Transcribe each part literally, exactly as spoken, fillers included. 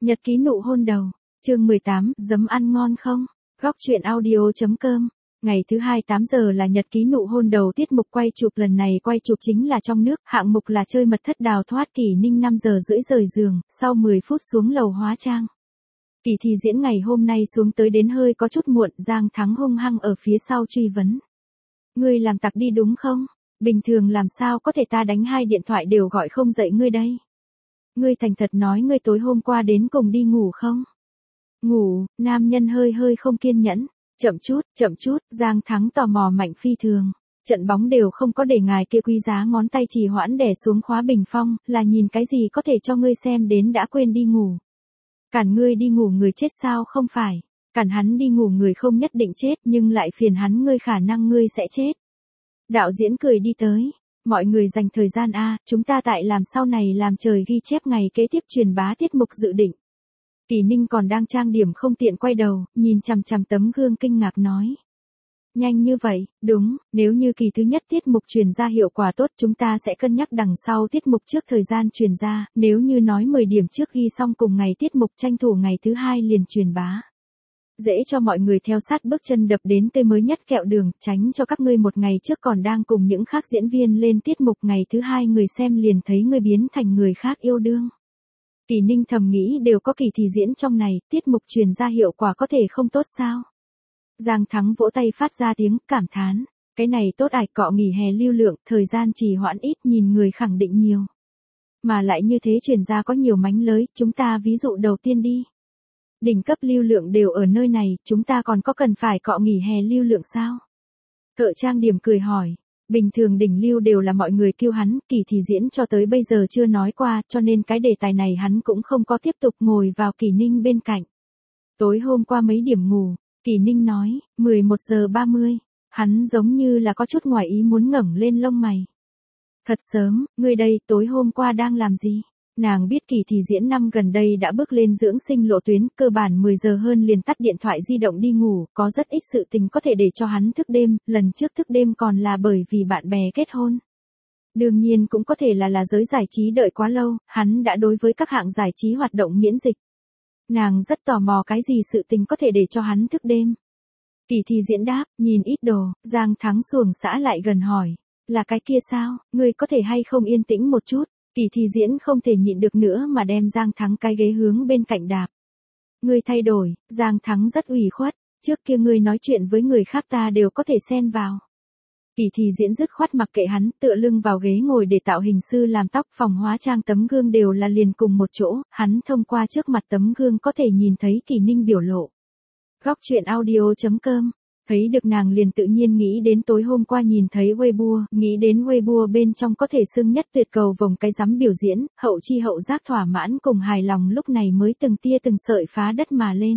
Nhật ký nụ hôn đầu, chương mười tám, giấm ăn ngon không? Góc truyện audio.com. Ngày thứ hai tám giờ là nhật ký nụ hôn đầu, tiết mục quay chụp lần này quay chụp chính là trong nước, hạng mục là chơi mật thất đào thoát. Kỷ Ninh năm giờ rưỡi rời giường, sau mười phút xuống lầu hóa trang. Kỳ Thi Diễn ngày hôm nay xuống tới đến hơi có chút muộn, Giang Thắng hung hăng ở phía sau truy vấn. Ngươi làm tặc đi đúng không? Bình thường làm sao có thể ta đánh hai điện thoại đều gọi không dậy ngươi đây? Ngươi thành thật nói ngươi tối hôm qua đến cùng đi ngủ không? Ngủ, nam nhân hơi hơi không kiên nhẫn. Chậm chút, chậm chút, Giang Thắng tò mò mạnh phi thường. Trận bóng đều không có để ngài kia quý giá ngón tay trì hoãn đè xuống khóa bình phong, là nhìn cái gì có thể cho ngươi xem đến đã quên đi ngủ. Cản ngươi đi ngủ người chết sao không phải? Cản hắn đi ngủ người không nhất định chết nhưng lại phiền hắn ngươi khả năng ngươi sẽ chết. Đạo diễn cười đi tới. Mọi người dành thời gian a, chúng ta tại làm sau này làm trời ghi chép ngày kế tiếp truyền bá tiết mục dự định. Kỳ Ninh còn đang trang điểm không tiện quay đầu, nhìn chằm chằm tấm gương kinh ngạc nói. Nhanh như vậy, đúng, nếu như kỳ thứ nhất tiết mục truyền ra hiệu quả tốt chúng ta sẽ cân nhắc đằng sau tiết mục trước thời gian truyền ra, nếu như nói mười điểm trước ghi xong cùng ngày tiết mục tranh thủ ngày thứ hai liền truyền bá. Dễ cho mọi người theo sát bước chân đập đến tê mới nhất kẹo đường, tránh cho các ngươi một ngày trước còn đang cùng những khác diễn viên lên tiết mục ngày thứ hai người xem liền thấy ngươi biến thành người khác yêu đương. Kỳ Ninh thầm nghĩ đều có Kỳ Thi Diễn trong này, tiết mục truyền ra hiệu quả có thể không tốt sao? Giang Thắng vỗ tay phát ra tiếng cảm thán, cái này tốt ải, cọ nghỉ hè lưu lượng, thời gian trì hoãn ít nhìn người khẳng định nhiều. Mà lại như thế truyền ra có nhiều mánh lới, chúng ta ví dụ đầu tiên đi. Đỉnh cấp lưu lượng đều ở nơi này, chúng ta còn có cần phải cọ nghỉ hè lưu lượng sao? Thợ trang điểm cười hỏi. Bình thường đỉnh lưu đều là mọi người kêu hắn, Kỳ Thi Diễn cho tới bây giờ chưa nói qua, cho nên cái đề tài này hắn cũng không có tiếp tục ngồi vào Kỳ Ninh bên cạnh. Tối hôm qua mấy điểm ngủ, Kỳ Ninh nói, mười một giờ ba mươi, hắn giống như là có chút ngoài ý muốn ngẩng lên lông mày. Thật sớm, ngươi đây tối hôm qua đang làm gì? Nàng biết Kỳ Thi Diễn năm gần đây đã bước lên dưỡng sinh lộ tuyến, cơ bản mười giờ hơn liền tắt điện thoại di động đi ngủ, có rất ít sự tình có thể để cho hắn thức đêm, lần trước thức đêm còn là bởi vì bạn bè kết hôn. Đương nhiên cũng có thể là là giới giải trí đợi quá lâu, hắn đã đối với các hạng giải trí hoạt động miễn dịch. Nàng rất tò mò cái gì sự tình có thể để cho hắn thức đêm. Kỳ Thi Diễn đáp, nhìn ít đồ, Giang Thắng xuồng xã lại gần hỏi, là cái kia sao, ngươi có thể hay không yên tĩnh một chút? Kỳ Thi Diễn không thể nhịn được nữa mà đem Giang Thắng cái ghế hướng bên cạnh đạp. Ngươi thay đổi, Giang Thắng rất ủy khuất, trước kia ngươi nói chuyện với người khác ta đều có thể xen vào. Kỳ Thi Diễn dứt khoát mặc kệ hắn, tựa lưng vào ghế ngồi để tạo hình sư làm tóc, phòng hóa trang tấm gương đều là liền cùng một chỗ, hắn thông qua trước mặt tấm gương có thể nhìn thấy Kỳ Ninh biểu lộ. Góc truyện audio.com. Thấy được nàng liền tự nhiên nghĩ đến tối hôm qua nhìn thấy Weibo, nghĩ đến Weibo bên trong có thể xưng nhất tuyệt cầu vòng cái rắm biểu diễn, hậu chi hậu giác thỏa mãn cùng hài lòng lúc này mới từng tia từng sợi phá đất mà lên.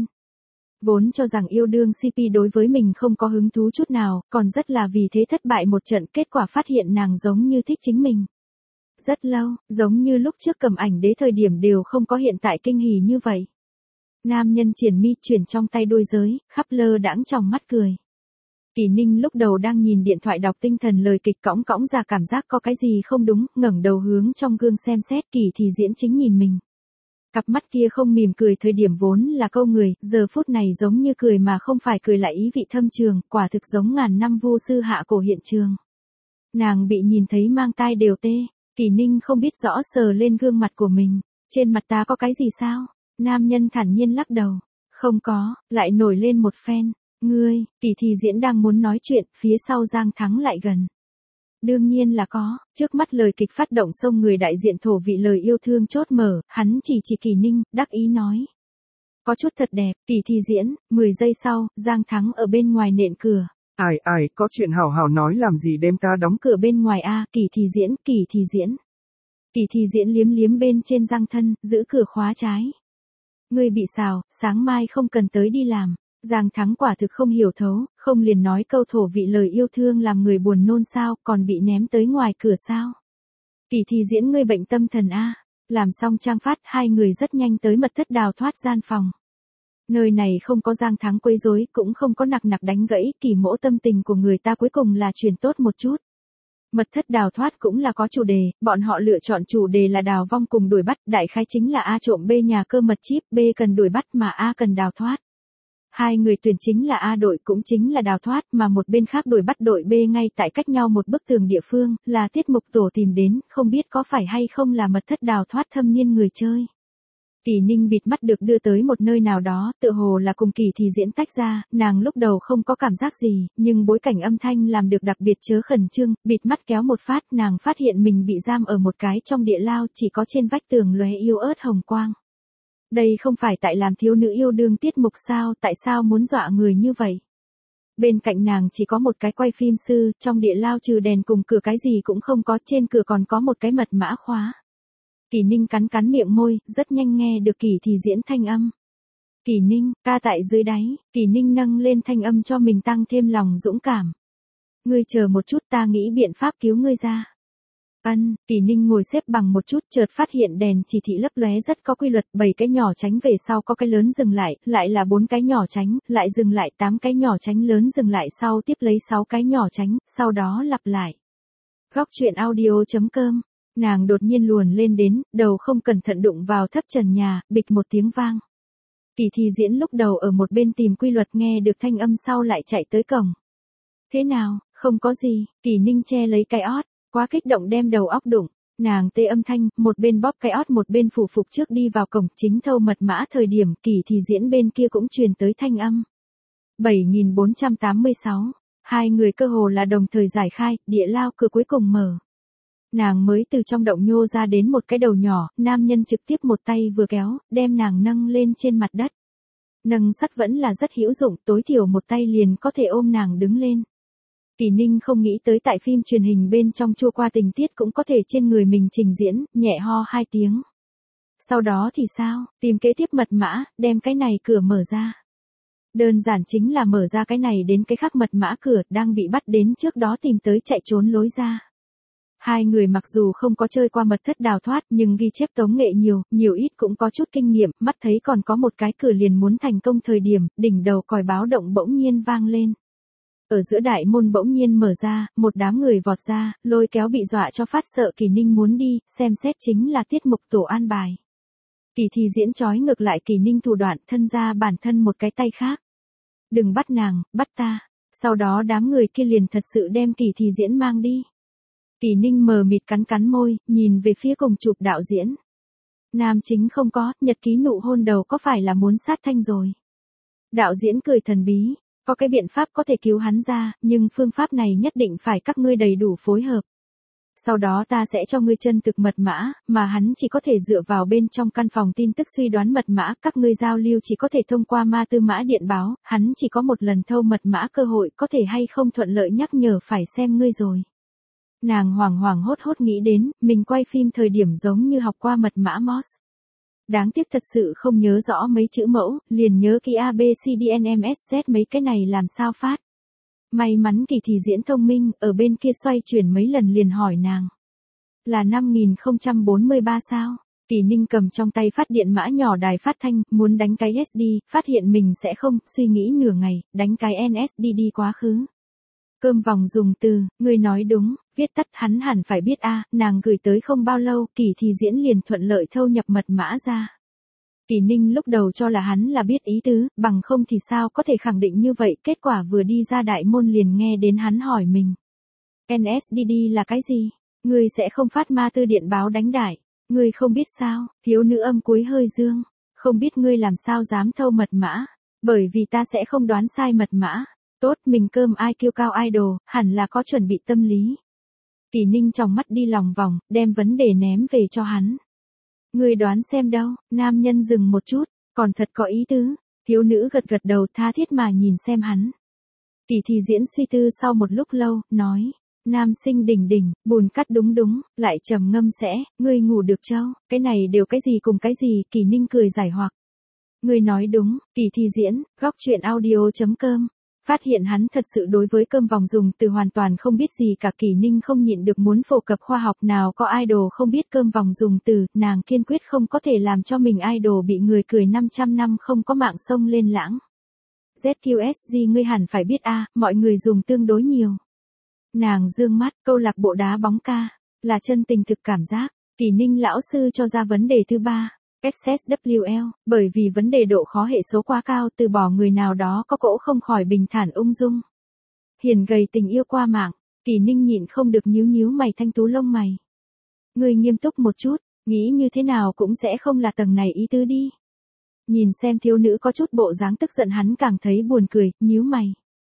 Vốn cho rằng yêu đương xê pê đối với mình không có hứng thú chút nào, còn rất là vì thế thất bại một trận, kết quả phát hiện nàng giống như thích chính mình. Rất lâu, giống như lúc trước cầm ảnh đế thời điểm đều không có hiện tại kinh hỉ như vậy. Nam nhân triển mi chuyển trong tay đôi giới, khắp lơ đãng trong mắt cười. Kỳ Ninh lúc đầu đang nhìn điện thoại đọc tinh thần lời kịch cõng cõng ra cảm giác có cái gì không đúng, ngẩng đầu hướng trong gương xem xét, Kỳ Thi Diễn chính nhìn mình. Cặp mắt kia không mỉm cười thời điểm vốn là câu người, giờ phút này giống như cười mà không phải cười lại ý vị thâm trường, quả thực giống ngàn năm vu sư hạ cổ hiện trường. Nàng bị nhìn thấy mang tai đều tê, Kỳ Ninh không biết rõ sờ lên gương mặt của mình, trên mặt ta có cái gì sao? Nam nhân thản nhiên lắc đầu, không có, lại nổi lên một phen, ngươi, Kỳ Thi Diễn đang muốn nói chuyện, phía sau Giang Thắng lại gần. Đương nhiên là có, trước mắt lời kịch phát động xông người đại diện thổ vị lời yêu thương chốt mở, hắn chỉ chỉ Kỳ Ninh, đắc ý nói. Có chút thật đẹp, Kỳ Thi Diễn, mười giây sau, Giang Thắng ở bên ngoài nện cửa. Ai ai, có chuyện hào hào nói làm gì đem ta đóng cửa bên ngoài a, Kỳ Thi Diễn, Kỳ Thi Diễn. Kỳ Thi Diễn liếm liếm bên trên răng thân, giữ cửa khóa trái. Ngươi bị xào, sáng mai không cần tới đi làm. Giang Thắng quả thực không hiểu thấu, không liền nói câu thổ vị lời yêu thương làm người buồn nôn sao, còn bị ném tới ngoài cửa sao. Kỳ Thi Diễn ngươi bệnh tâm thần a. Làm xong trang phát, hai người rất nhanh tới mật thất đào thoát gian phòng. Nơi này không có Giang Thắng quấy rối, cũng không có nặc nặc đánh gãy, Kỳ Mỗ tâm tình của người ta cuối cùng là chuyển tốt một chút. Mật thất đào thoát cũng là có chủ đề, bọn họ lựa chọn chủ đề là đào vong cùng đuổi bắt, đại khái chính là A trộm B nhà cơ mật chip, B cần đuổi bắt mà A cần đào thoát. Hai người tuyển chính là A đội cũng chính là đào thoát mà một bên khác đuổi bắt đội B ngay tại cách nhau một bức tường địa phương, là tiết mục tổ tìm đến, không biết có phải hay không là mật thất đào thoát thâm niên người chơi. Kỳ Ninh bịt mắt được đưa tới một nơi nào đó, tựa hồ là cùng Kỳ Thì Diễn tách ra, nàng lúc đầu không có cảm giác gì, nhưng bối cảnh âm thanh làm được đặc biệt chớ khẩn trương, bịt mắt kéo một phát, nàng phát hiện mình bị giam ở một cái trong địa lao, chỉ có trên vách tường lóe yêu ớt hồng quang. Đây không phải tại làm thiếu nữ yêu đương tiết mục sao, tại sao muốn dọa người như vậy? Bên cạnh nàng chỉ có một cái quay phim sư, trong địa lao trừ đèn cùng cửa cái gì cũng không có, trên cửa còn có một cái mật mã khóa. Kỳ Ninh cắn cắn miệng môi, rất nhanh nghe được Kỳ Thì Diễn thanh âm. Kỳ Ninh, ca tại dưới đáy, Kỳ Ninh nâng lên thanh âm cho mình tăng thêm lòng dũng cảm. Ngươi chờ một chút, ta nghĩ biện pháp cứu ngươi ra. Ân, Kỳ Ninh ngồi xếp bằng một chút, chợt phát hiện đèn chỉ thị lấp lóe rất có quy luật, bảy cái nhỏ tránh về sau có cái lớn dừng lại, lại là bốn cái nhỏ tránh, lại dừng lại tám cái nhỏ tránh lớn dừng lại sau tiếp lấy sáu cái nhỏ tránh, sau đó lặp lại. Góc truyện audio chấm com. Nàng đột nhiên luồn lên đến, đầu không cẩn thận đụng vào thấp trần nhà, bịch một tiếng vang. Kỳ Thì Diễn lúc đầu ở một bên tìm quy luật nghe được thanh âm sau lại chạy tới cổng. Thế nào, không có gì, Kỳ Ninh che lấy cái ót, quá kích động đem đầu óc đụng. Nàng tê âm thanh, một bên bóp cái ót một bên phủ phục trước đi vào cổng, chính thâu mật mã thời điểm Kỳ Thì Diễn bên kia cũng truyền tới thanh âm. bảy nghìn bốn trăm tám mươi sáu, hai người cơ hồ là đồng thời giải khai, địa lao cửa cuối cùng mở. Nàng mới từ trong động nhô ra đến một cái đầu nhỏ, nam nhân trực tiếp một tay vừa kéo, đem nàng nâng lên trên mặt đất. Nâng sắt vẫn là rất hữu dụng, tối thiểu một tay liền có thể ôm nàng đứng lên. Kỳ Ninh không nghĩ tới tại phim truyền hình bên trong chua qua tình tiết cũng có thể trên người mình trình diễn, nhẹ ho hai tiếng. Sau đó thì sao, tìm kế tiếp mật mã, đem cái này cửa mở ra. Đơn giản chính là mở ra cái này đến cái khác mật mã cửa, đang bị bắt đến trước đó tìm tới chạy trốn lối ra. Hai người mặc dù không có chơi qua mật thất đào thoát nhưng ghi chép tống nghệ nhiều, nhiều ít cũng có chút kinh nghiệm, mắt thấy còn có một cái cửa liền muốn thành công thời điểm, đỉnh đầu còi báo động bỗng nhiên vang lên. Ở giữa đại môn bỗng nhiên mở ra, một đám người vọt ra, lôi kéo bị dọa cho phát sợ Kỳ Ninh muốn đi, xem xét chính là tiết mục tổ an bài. Kỳ Thì Diễn trói ngược lại Kỳ Ninh thủ đoạn thân ra bản thân một cái tay khác. Đừng bắt nàng, bắt ta. Sau đó đám người kia liền thật sự đem Kỳ Thì Diễn mang đi. Kỳ Ninh mờ mịt cắn cắn môi, nhìn về phía cùng chụp đạo diễn. Nam chính không có, nhật ký nụ hôn đầu có phải là muốn sát thanh rồi. Đạo diễn cười thần bí, có cái biện pháp có thể cứu hắn ra, nhưng phương pháp này nhất định phải các ngươi đầy đủ phối hợp. Sau đó ta sẽ cho ngươi chân thực mật mã, mà hắn chỉ có thể dựa vào bên trong căn phòng tin tức suy đoán mật mã, các ngươi giao lưu chỉ có thể thông qua ma tư mã điện báo, hắn chỉ có một lần thâu mật mã cơ hội có thể hay không thuận lợi nhắc nhở phải xem ngươi rồi. Nàng hoảng hoảng hốt hốt nghĩ đến, mình quay phim thời điểm giống như học qua mật mã Morse. Đáng tiếc thật sự không nhớ rõ mấy chữ mẫu, liền nhớ ký A B C D N M S Z mấy cái này làm sao phát. May mắn Kỳ Thì Diễn thông minh, ở bên kia xoay chuyển mấy lần liền hỏi nàng. Là năm nghìn không trăm bốn mươi ba sao? Kỳ Ninh cầm trong tay phát điện mã nhỏ đài phát thanh, muốn đánh cái S D, phát hiện mình sẽ không, suy nghĩ nửa ngày, đánh cái N S D đi quá khứ. Cơm vòng dùng từ, ngươi nói đúng, viết tắt hắn hẳn phải biết a, nàng gửi tới không bao lâu, Kỳ Thì Diễn liền thuận lợi thâu nhập mật mã ra. Kỳ Ninh lúc đầu cho là hắn là biết ý tứ, bằng không thì sao có thể khẳng định như vậy, kết quả vừa đi ra đại môn liền nghe đến hắn hỏi mình. N S D D là cái gì? Ngươi sẽ không phát ma tư điện báo đánh đại. Ngươi không biết sao, thiếu nữ âm cuối hơi dương. Không biết ngươi làm sao dám thâu mật mã. Bởi vì ta sẽ không đoán sai mật mã. Tốt, mình cơm I Q cao idol, hẳn là có chuẩn bị tâm lý. Kỳ Ninh trong mắt đi lòng vòng, đem vấn đề ném về cho hắn. Ngươi đoán xem đâu, nam nhân dừng một chút, còn thật có ý tứ. Thiếu nữ gật gật đầu tha thiết mà nhìn xem hắn. Kỳ Thì Diễn suy tư sau một lúc lâu, nói. Nam sinh đỉnh đỉnh, bùn cắt đúng đúng, lại trầm ngâm sẽ, ngươi ngủ được châu, cái này đều cái gì cùng cái gì, Kỳ Ninh cười giải hoặc. Ngươi nói đúng, Kỳ Thì Diễn, góc truyện audio chấm com. Phát hiện hắn thật sự đối với cơm vòng dùng từ hoàn toàn không biết gì cả, Kỳ Ninh không nhịn được muốn phổ cập khoa học, nào có idol không biết cơm vòng dùng từ, nàng kiên quyết không có thể làm cho mình idol bị người cười năm trăm năm không có mạng sông lên lãng. Z Q S G ngươi hẳn phải biết a, mọi người dùng tương đối nhiều. Nàng dương mắt, câu lạc bộ đá bóng ca, là chân tình thực cảm giác. Kỳ Ninh lão sư cho ra vấn đề thứ ba. ét ét vê kép lờ, bởi vì vấn đề độ khó hệ số quá cao từ bỏ người nào đó có cỗ không khỏi bình thản ung dung. Hiền gầy tình yêu qua mạng, Kỳ Ninh nhịn không được nhíu nhíu mày thanh tú lông mày. Ngươi nghiêm túc một chút, nghĩ như thế nào cũng sẽ không là tầng này ý tứ đi. Nhìn xem thiếu nữ có chút bộ dáng tức giận hắn càng thấy buồn cười, nhíu mày.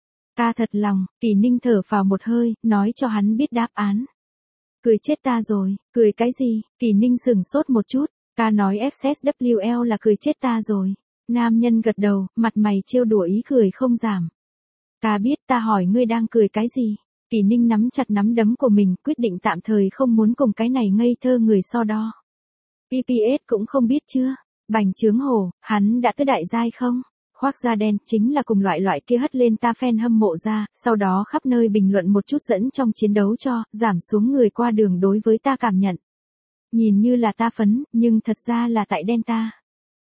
Ta thật lòng, Kỳ Ninh thở phào một hơi, nói cho hắn biết đáp án. Cười chết ta rồi, cười cái gì? Kỳ Ninh sừng sốt một chút, ta nói ét ét vê kép lờ là cười chết ta rồi. Nam nhân gật đầu, mặt mày trêu đùa ý cười không giảm. Ta biết, ta hỏi ngươi đang cười cái gì? Kỳ Ninh nắm chặt nắm đấm của mình, quyết định tạm thời không muốn cùng cái này ngây thơ người so đo. pê pê ét cũng không biết chưa? Bành Trướng Hổ, hắn đã tới đại giai không? Khoác da đen, chính là cùng loại loại kia hất lên ta fan hâm mộ ra, sau đó khắp nơi bình luận một chút dẫn trong chiến đấu cho, giảm xuống người qua đường đối với ta cảm nhận. Nhìn như là ta phấn, nhưng thật ra là tại đen ta.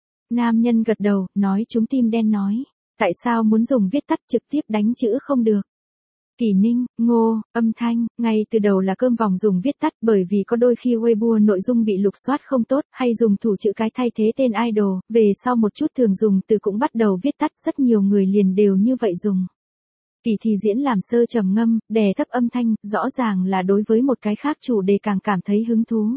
Nam nhân gật đầu, nói chúng tim đen nói. Tại sao muốn dùng viết tắt trực tiếp đánh chữ không được? Kỳ Ninh, ngô, âm thanh, ngay từ đầu là cơm vòng dùng viết tắt bởi vì có đôi khi Weibo nội dung bị lục soát không tốt, hay dùng thủ chữ cái thay thế tên idol, về sau một chút thường dùng từ cũng bắt đầu viết tắt, rất nhiều người liền đều như vậy dùng. Kỳ Thì Diễn làm sơ trầm ngâm, đè thấp âm thanh, rõ ràng là đối với một cái khác chủ đề càng cảm thấy hứng thú.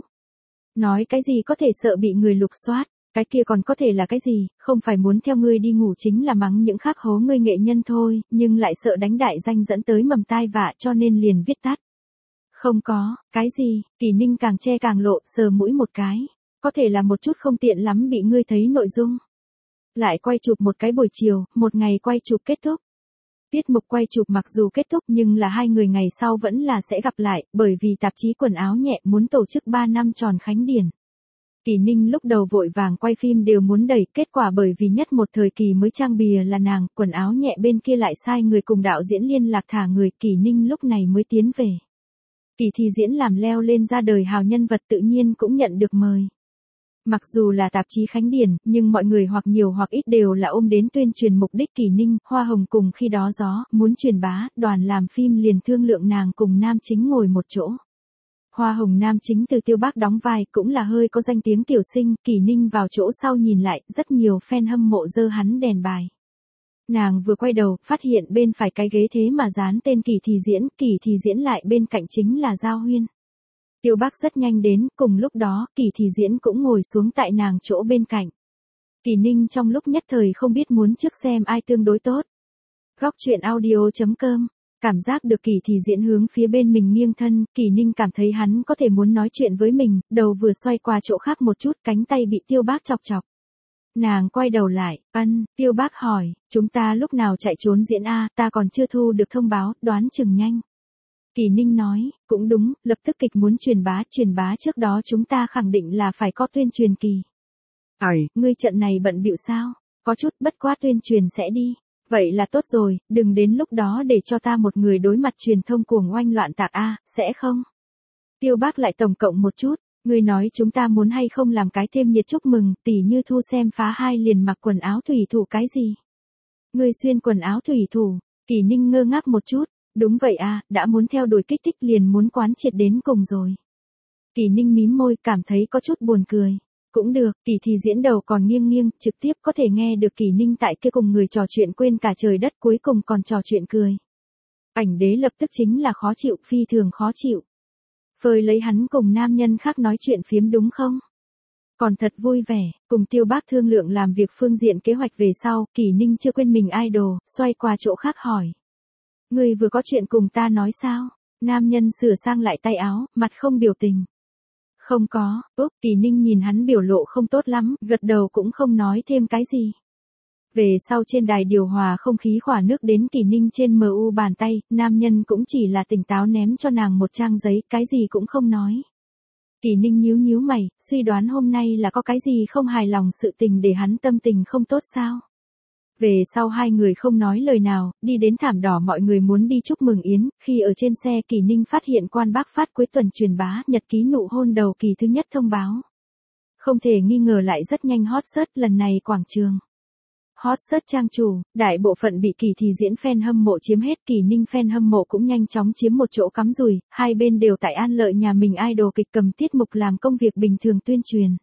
Nói cái gì có thể sợ bị người lục soát? Cái kia còn có thể là cái gì, không phải muốn theo ngươi đi ngủ chính là mắng những khác hố ngươi nghệ nhân thôi, nhưng lại sợ đánh đại danh dẫn tới mầm tai vạ cho nên liền viết tắt. Không có, cái gì, Kỳ Ninh càng che càng lộ, sờ mũi một cái. Có thể là một chút không tiện lắm bị ngươi thấy nội dung. Lại quay chụp một cái buổi chiều, một ngày quay chụp kết thúc. Tiết mục quay chụp mặc dù kết thúc nhưng là hai người ngày sau vẫn là sẽ gặp lại, bởi vì tạp chí quần áo nhẹ muốn tổ chức ba năm tròn khánh điển. Kỳ Ninh lúc đầu vội vàng quay phim đều muốn đẩy, kết quả bởi vì nhất một thời kỳ mới trang bìa là nàng, quần áo nhẹ bên kia lại sai người cùng đạo diễn liên lạc thả người, Kỳ Ninh lúc này mới tiến về. Kỳ Thì Diễn làm leo lên ra đời hào nhân vật tự nhiên cũng nhận được mời. Mặc dù là tạp chí khánh điển, nhưng mọi người hoặc nhiều hoặc ít đều là ôm đến tuyên truyền mục đích. Kỳ Ninh, Hoa Hồng cùng khi đó gió, muốn truyền bá, đoàn làm phim liền thương lượng nàng cùng nam chính ngồi một chỗ. Hoa Hồng nam chính từ Tiêu Bác đóng vai, cũng là hơi có danh tiếng tiểu sinh, Kỳ Ninh vào chỗ sau nhìn lại, rất nhiều fan hâm mộ dơ hắn đèn bài. Nàng vừa quay đầu, phát hiện bên phải cái ghế thế mà dán tên Kỳ Thì Diễn, Kỳ Thì Diễn lại bên cạnh chính là Giao Huyên. Tiêu Bác rất nhanh đến, cùng lúc đó, Kỳ Thì Diễn cũng ngồi xuống tại nàng chỗ bên cạnh. Kỳ Ninh trong lúc nhất thời không biết muốn trước xem ai tương đối tốt. Góc truyện audio chấm com. Cảm giác được Kỳ Thì Diễn hướng phía bên mình nghiêng thân, Kỳ Ninh cảm thấy hắn có thể muốn nói chuyện với mình, đầu vừa xoay qua chỗ khác một chút, cánh tay bị Tiêu Bác chọc chọc. Nàng quay đầu lại, ân, Tiêu Bác hỏi, chúng ta lúc nào chạy trốn diễn a, ta còn chưa thu được thông báo, đoán chừng nhanh. Kỳ Ninh nói, cũng đúng, lập tức kịch muốn truyền bá, truyền bá trước đó chúng ta khẳng định là phải có tuyên truyền kỳ. Ai, ngươi trận này bận bịu sao? Có chút, bất quá tuyên truyền sẽ đi. Vậy là tốt rồi, đừng đến lúc đó để cho ta một người đối mặt truyền thông cuồng oanh loạn tạc a, sẽ không? Tiêu Bác lại tổng cộng một chút, ngươi nói chúng ta muốn hay không làm cái thêm nhiệt chúc mừng, tỉ như thu xem phá hai liền mặc quần áo thủy thủ cái gì? Ngươi xuyên quần áo thủy thủ, Kỳ Ninh ngơ ngác một chút, đúng vậy à, đã muốn theo đuổi kích thích liền muốn quán triệt đến cùng rồi. Kỳ Ninh mím môi, cảm thấy có chút buồn cười. Cũng được, Kỳ Thì Diễn đầu còn nghiêng nghiêng, trực tiếp có thể nghe được Kỳ Ninh tại kia cùng người trò chuyện quên cả trời đất, cuối cùng còn trò chuyện cười. Ảnh đế lập tức chính là khó chịu, phi thường khó chịu. Phơi lấy hắn cùng nam nhân khác nói chuyện phiếm đúng không? Còn thật vui vẻ, cùng Tiêu Bác thương lượng làm việc phương diện kế hoạch về sau, Kỳ Ninh chưa quên mình idol, xoay qua chỗ khác hỏi. Người vừa có chuyện cùng ta nói sao? Nam nhân sửa sang lại tay áo, mặt không biểu tình. Không có, Úc, Kỳ Ninh nhìn hắn biểu lộ không tốt lắm, gật đầu cũng không nói thêm cái gì. Về sau trên đài điều hòa không khí khỏa nước đến Kỳ Ninh trên em u bàn tay, nam nhân cũng chỉ là tỉnh táo ném cho nàng một trang giấy, cái gì cũng không nói. Kỳ Ninh nhíu nhíu mày, suy đoán hôm nay là có cái gì không hài lòng sự tình để hắn tâm tình không tốt sao. Về sau hai người không nói lời nào, đi đến thảm đỏ mọi người muốn đi chúc mừng yến, khi ở trên xe Kỳ Ninh phát hiện Quan Bác phát cuối tuần truyền bá nhật ký nụ hôn đầu kỳ thứ nhất thông báo. Không thể nghi ngờ lại rất nhanh hot search lần này quảng trường. Hot search trang chủ, đại bộ phận bị Kỳ Thì Diễn fan hâm mộ chiếm hết, Kỳ Ninh fan hâm mộ cũng nhanh chóng chiếm một chỗ cắm rùi, hai bên đều tại An Lợi nhà mình idol kịch cầm tiết mục làm công việc bình thường tuyên truyền.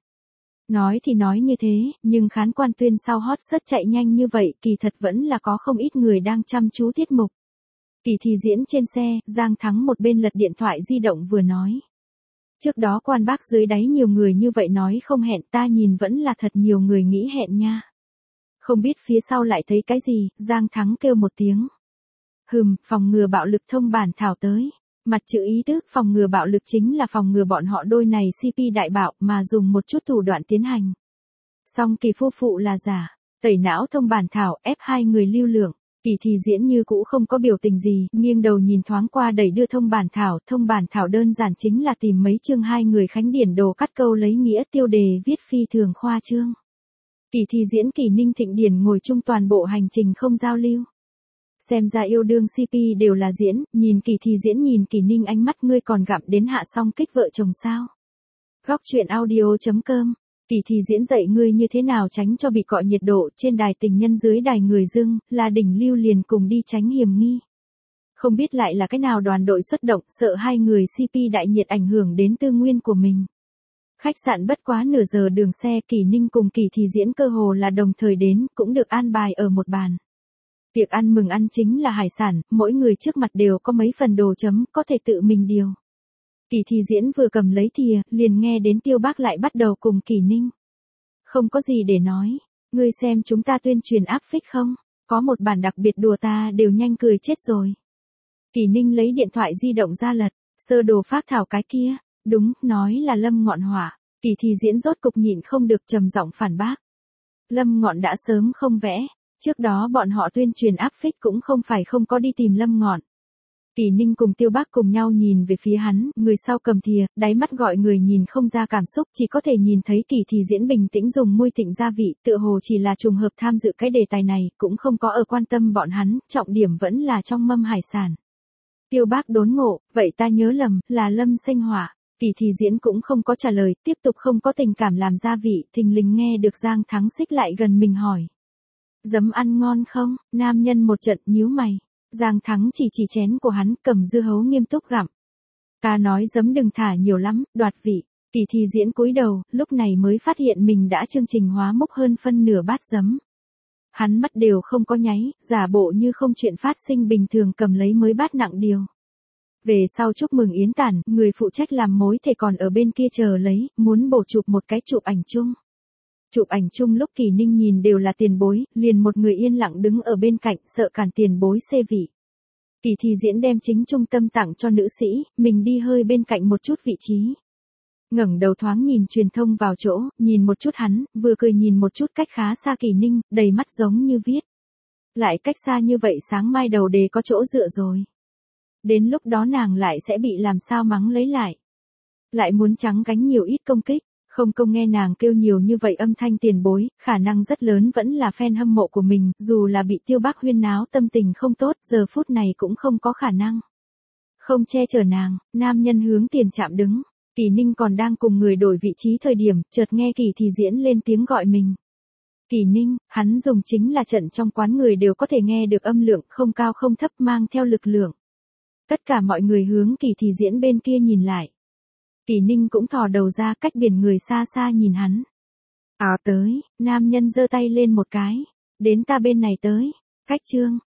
Nói thì nói như thế, nhưng khán quan tuyên sau hot search chạy nhanh như vậy, kỳ thật vẫn là có không ít người đang chăm chú tiết mục. Kỳ Thì Diễn trên xe, Giang Thắng một bên lật điện thoại di động vừa nói. Trước đó quan bác dưới đáy nhiều người như vậy nói không hẹn, ta nhìn vẫn là thật nhiều người nghĩ hẹn nha. Không biết phía sau lại thấy cái gì, Giang Thắng kêu một tiếng. Hừm, phòng ngừa bạo lực thông bản thảo tới. Mặt chữ ý tứ phòng ngừa bạo lực chính là phòng ngừa bọn họ đôi này xê pê đại bạo mà dùng một chút thủ đoạn tiến hành. Song Kỳ phu phụ là giả, tẩy não thông bản thảo ép hai người lưu lượng. Kỳ Thì Diễn như cũ không có biểu tình gì, nghiêng đầu nhìn thoáng qua đẩy đưa thông bản thảo. Thông bản thảo đơn giản chính là tìm mấy chương hai người khánh điển đồ cắt câu lấy nghĩa tiêu đề viết phi thường khoa trương. Kỳ Thì Diễn Kỳ Ninh Thịnh Điển ngồi chung toàn bộ hành trình không giao lưu. Xem ra yêu đương xê pê đều là diễn, nhìn Kỳ Thì Diễn nhìn Kỳ Ninh ánh mắt ngươi còn gặm đến hạ song kích vợ chồng sao. Góc truyện audio chấm com. Kỳ Thì Diễn dạy ngươi như thế nào tránh cho bị cọ nhiệt độ trên đài tình nhân dưới đài người dưng, là đỉnh lưu liền cùng đi tránh hiểm nghi. Không biết lại là cái nào đoàn đội xuất động, sợ hai người xê pê đại nhiệt ảnh hưởng đến tư nguyên của mình. Khách sạn bất quá nửa giờ đường xe, Kỳ Ninh cùng Kỳ Thì Diễn cơ hồ là đồng thời đến, cũng được an bài ở một bàn. Tiệc ăn mừng ăn chính là hải sản, mỗi người trước mặt đều có mấy phần đồ chấm, có thể tự mình điều. Kỳ Thì Diễn vừa cầm lấy thìa, liền nghe đến Tiêu Bác lại bắt đầu cùng Kỳ Ninh. Không có gì để nói, ngươi xem chúng ta tuyên truyền áp phích không, có một bản đặc biệt đùa ta đều nhanh cười chết rồi. Kỳ Ninh lấy điện thoại di động ra lật, sơ đồ phác thảo cái kia, đúng, nói là Lâm Ngọn họa. Kỳ Thì Diễn rốt cục nhịn không được trầm giọng phản bác. Lâm Ngọn đã sớm không vẽ, trước đó bọn họ tuyên truyền áp phích cũng không phải không có đi tìm Lâm Ngọn. Kỳ Ninh cùng Tiêu Bác cùng nhau nhìn về phía hắn, người sau cầm thìa, đáy mắt gọi người nhìn không ra cảm xúc, chỉ có thể nhìn thấy Kỳ Thì Diễn bình tĩnh dùng môi thịnh gia vị, tựa hồ chỉ là trùng hợp tham dự cái đề tài này, cũng không có ở quan tâm bọn hắn, trọng điểm vẫn là trong mâm hải sản. Tiêu Bác đốn ngộ, vậy ta nhớ lầm, là Lâm Sinh Hỏa. Kỳ Thì Diễn cũng không có trả lời, tiếp tục không có tình cảm làm gia vị, thình lình nghe được Giang Thắng xích lại gần mình hỏi. Giấm ăn ngon không? Nam nhân một trận nhíu mày. Giang Thắng chỉ chỉ chén của hắn, cầm dưa hấu nghiêm túc gặm. Ta nói giấm đừng thả nhiều lắm, đoạt vị. Kỳ Thì Diễn cúi đầu, lúc này mới phát hiện mình đã chương trình hóa múc hơn phân nửa bát giấm. Hắn mắt đều không có nháy, giả bộ như không chuyện phát sinh bình thường cầm lấy mới bát nặng điều. Về sau chúc mừng yến tản, người phụ trách làm mối thể còn ở bên kia chờ lấy, muốn bổ chụp một cái chụp ảnh chung. Chụp ảnh chung lúc Kỳ Ninh nhìn đều là tiền bối, liền một người yên lặng đứng ở bên cạnh, sợ cản tiền bối xê vị. Kỳ Thì Diễn đem chính trung tâm tặng cho nữ sĩ, mình đi hơi bên cạnh một chút vị trí. Ngẩng đầu thoáng nhìn truyền thông vào chỗ, nhìn một chút hắn, vừa cười nhìn một chút cách khá xa Kỳ Ninh, đầy mắt giống như viết. Lại cách xa như vậy sáng mai đầu đề có chỗ dựa rồi. Đến lúc đó nàng lại sẽ bị làm sao mắng lấy lại. Lại muốn trắng gánh nhiều ít công kích, không công nghe nàng kêu nhiều như vậy âm thanh tiền bối, khả năng rất lớn vẫn là fan hâm mộ của mình, dù là bị Tiêu Bác huyên náo tâm tình không tốt, giờ phút này cũng không có khả năng. Không che chở nàng, nam nhân hướng tiền chạm đứng, Kỳ Ninh còn đang cùng người đổi vị trí thời điểm, chợt nghe Kỳ Thì Diễn lên tiếng gọi mình. Kỳ Ninh, hắn dùng chính là trận trong quán người đều có thể nghe được âm lượng, không cao không thấp mang theo lực lượng. Tất cả mọi người hướng Kỳ Thì Diễn bên kia nhìn lại. Kỳ Ninh cũng thò đầu ra cách biển người xa xa nhìn hắn. À tới, nam nhân giơ tay lên một cái. Đến ta bên này tới. Cách chương.